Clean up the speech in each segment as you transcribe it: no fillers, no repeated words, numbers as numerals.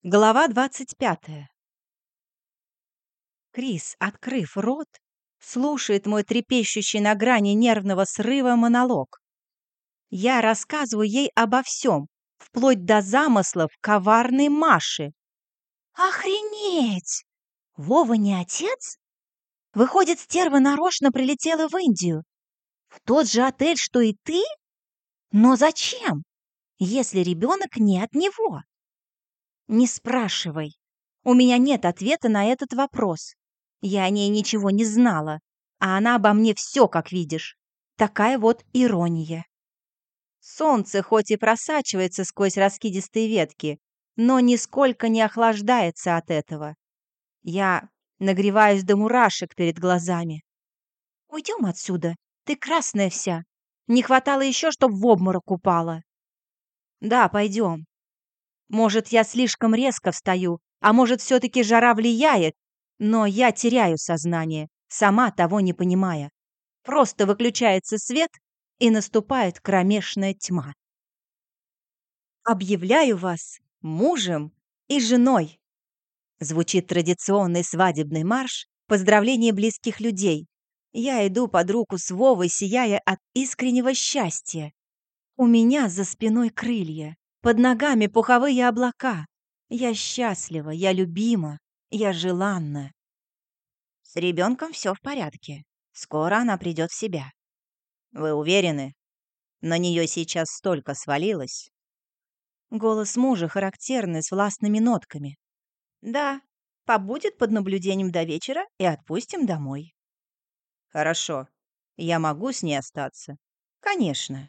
Глава 25. Крис, открыв рот, слушает мой трепещущий на грани нервного срыва монолог. Я рассказываю ей обо всем, вплоть до замыслов коварной Маши. Охренеть! Вова не отец? Выходит, стерва нарочно прилетела в Индию. В тот же отель, что и ты? Но зачем, если ребенок не от него? Не спрашивай. У меня нет ответа на этот вопрос. Я о ней ничего не знала, а она обо мне все, как видишь. Такая вот ирония. Солнце хоть и просачивается сквозь раскидистые ветки, но нисколько не охлаждается от этого. Я нагреваюсь до мурашек перед глазами. Уйдем отсюда, ты красная вся. Не хватало еще, чтоб в обморок упала. Да, пойдем. Может, я слишком резко встаю, а может, все-таки жара влияет, но я теряю сознание, сама того не понимая. Просто выключается свет, и наступает кромешная тьма. «Объявляю вас мужем и женой!» Звучит традиционный свадебный марш, поздравление близких людей. Я иду под руку с Вовой, сияя от искреннего счастья. У меня за спиной крылья. Под ногами пуховые облака. Я счастлива, я любима, я желанна. С ребенком все в порядке. Скоро она придет в себя. Вы уверены? На нее сейчас столько свалилось. Голос мужа характерный, с властными нотками. Да, побудет под наблюдением до вечера и отпустим домой. Хорошо. Я могу с ней остаться? Конечно.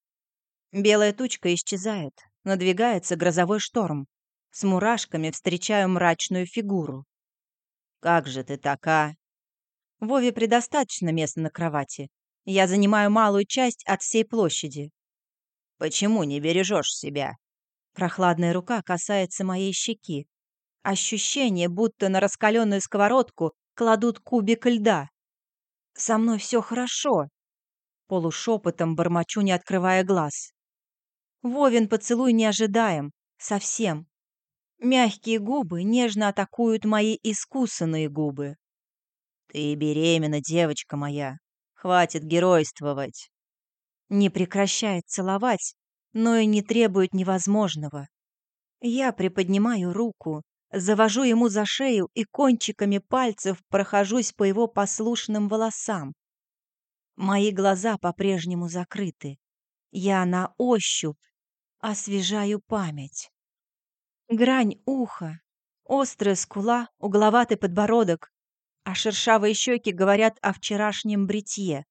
Белая тучка исчезает. Надвигается грозовой шторм. С мурашками встречаю мрачную фигуру. «Как же ты так, а?» Вове предостаточно места на кровати. Я занимаю малую часть от всей площади. «Почему не бережешь себя?» Прохладная рука касается моей щеки. Ощущение, будто на раскаленную сковородку кладут кубик льда. «Со мной все хорошо», — полушепотом бормочу, не открывая глаз. Вовин поцелуй не ожидаем. Совсем. Мягкие губы нежно атакуют мои искусанные губы. «Ты беременна, девочка моя. Хватит геройствовать». Не прекращает целовать, но и не требует невозможного. Я приподнимаю руку, завожу ему за шею и кончиками пальцев прохожусь по его послушным волосам. Мои глаза по-прежнему закрыты. Я на ощупь освежаю память. Грань уха, острая скула, угловатый подбородок, а шершавые щеки говорят о вчерашнем бритье.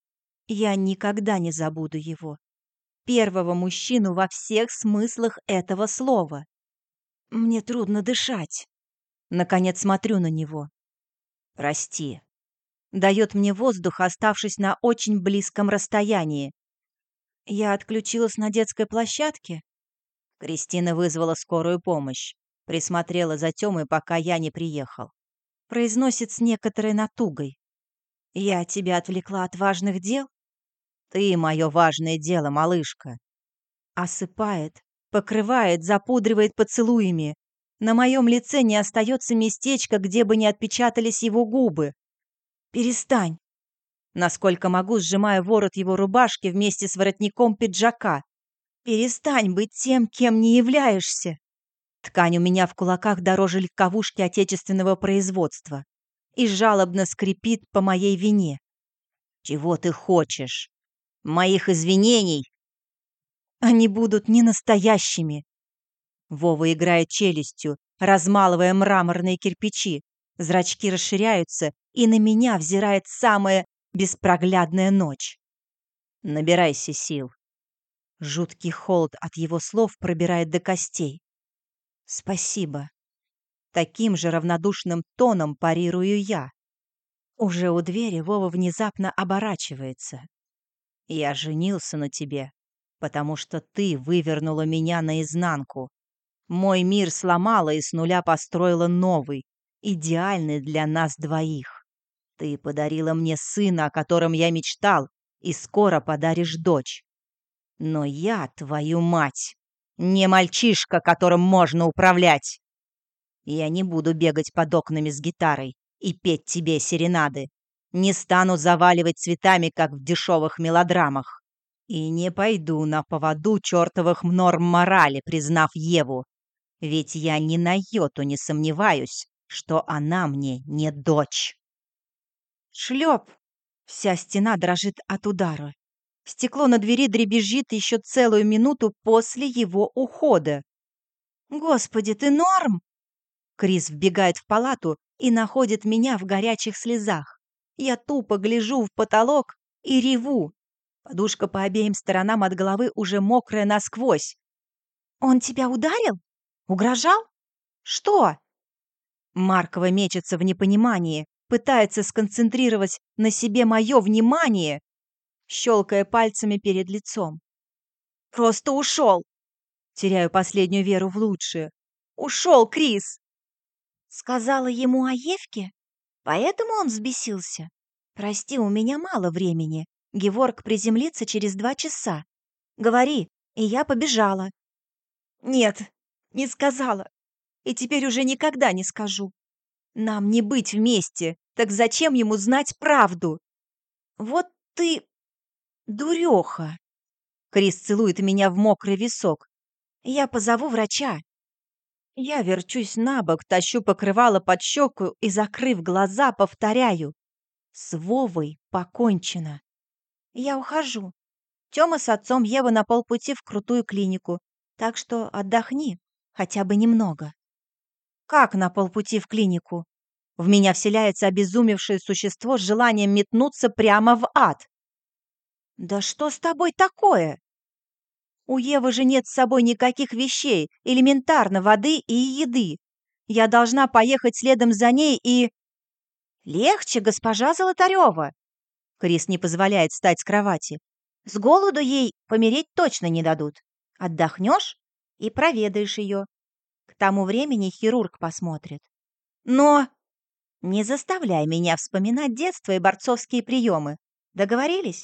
Я никогда не забуду его. Первого мужчину во всех смыслах этого слова. Мне трудно дышать. Наконец смотрю на него. «Прости». Дает мне воздух, оставшись на очень близком расстоянии. Я отключилась на детской площадке. Кристина вызвала скорую помощь. Присмотрела за Тёмой, пока я не приехал. Произносит с некоторой натугой. «Я тебя отвлекла от важных дел?» «Ты мое важное дело, малышка». Осыпает, покрывает, запудривает поцелуями. На моем лице не остается местечка, где бы не отпечатались его губы. «Перестань!» Насколько могу, сжимая ворот его рубашки вместе с воротником пиджака. «Перестань быть тем, кем не являешься!» Ткань у меня в кулаках дороже легковушки отечественного производства и жалобно скрипит по моей вине. «Чего ты хочешь? Моих извинений?» «Они будут не настоящими!» Вова играет челюстью, размалывая мраморные кирпичи. Зрачки расширяются, и на меня взирает самая беспроглядная ночь. «Набирайся сил». Жуткий холод от его слов пробирает до костей. «Спасибо». Таким же равнодушным тоном парирую я. Уже у двери Вова внезапно оборачивается. «Я женился на тебе, потому что ты вывернула меня наизнанку. Мой мир сломала и с нуля построила новый, идеальный для нас двоих. Ты подарила мне сына, о котором я мечтал, и скоро подаришь дочь. Но я, твою мать, не мальчишка, которым можно управлять. Я не буду бегать под окнами с гитарой и петь тебе серенады. Не стану заваливать цветами, как в дешевых мелодрамах. И не пойду на поводу чертовых норм морали, признав Еву. Ведь я ни на йоту не сомневаюсь, что она мне не дочь. Шлеп! Вся стена дрожит от удара. Стекло на двери дребезжит еще целую минуту после его ухода. «Господи, ты норм?» Крис вбегает в палату и находит меня в горячих слезах. Я тупо гляжу в потолок и реву. Подушка по обеим сторонам от головы уже мокрая насквозь. «Он тебя ударил? Угрожал? Что?» Маркова мечется в непонимании, пытается сконцентрировать на себе мое внимание, щелкая пальцами перед лицом. «Просто ушел!» Теряю последнюю веру в лучшее. «Ушел, Крис!» Сказала ему о Евке? Поэтому он взбесился? Прости, у меня мало времени. Геворг приземлится через 2 часа. Говори, и я побежала. Нет, не сказала. И теперь уже никогда не скажу. Нам не быть вместе, так зачем ему знать правду? Вот ты дуреха. Крис целует меня в мокрый висок. Я позову врача. Я верчусь на бок, тащу покрывало под щеку и, закрыв глаза, повторяю. С Вовой покончено. Я ухожу. Тёма с отцом Ева на полпути в крутую клинику, так что отдохни, хотя бы немного. Как на полпути в клинику? В меня вселяется обезумевшее существо с желанием метнуться прямо в ад. Да что с тобой такое? У Евы же нет с собой никаких вещей, элементарно воды и еды. Я должна поехать следом за ней и... Легче, госпожа Золотарева. Крис не позволяет встать с кровати. С голоду ей помереть точно не дадут. Отдохнешь и проведаешь ее. К тому времени хирург посмотрит. Но не заставляй меня вспоминать детство и борцовские приемы. Договорились?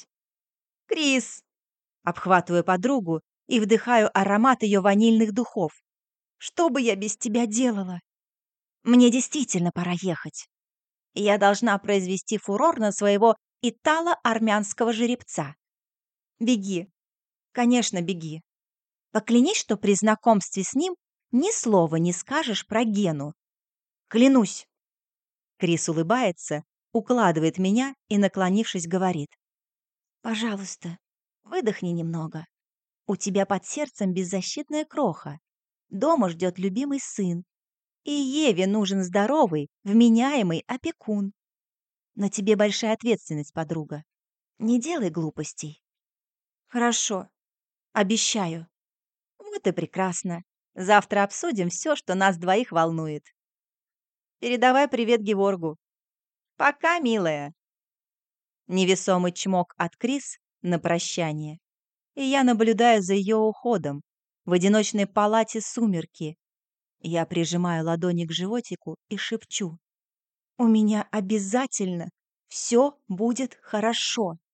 Крис! Обхватываю подругу и вдыхаю аромат ее ванильных духов. Что бы я без тебя делала? Мне действительно пора ехать. Я должна произвести фурор на своего итало-армянского жеребца. Беги. Конечно, беги. Поклянись, что при знакомстве с ним ни слова не скажешь про Гену. Клянусь. Крис улыбается, укладывает меня и, наклонившись, говорит. Пожалуйста, выдохни немного. У тебя под сердцем беззащитная кроха. Дома ждет любимый сын. И Еве нужен здоровый, вменяемый опекун. На тебе большая ответственность, подруга. Не делай глупостей. Хорошо, обещаю. Вот и прекрасно. Завтра обсудим все, что нас двоих волнует. Передавай привет Геворгу. Пока, милая. Невесомый чмок от Крис на прощание. И я наблюдаю за ее уходом. В одиночной палате сумерки. Я прижимаю ладони к животику и шепчу. У меня обязательно все будет хорошо.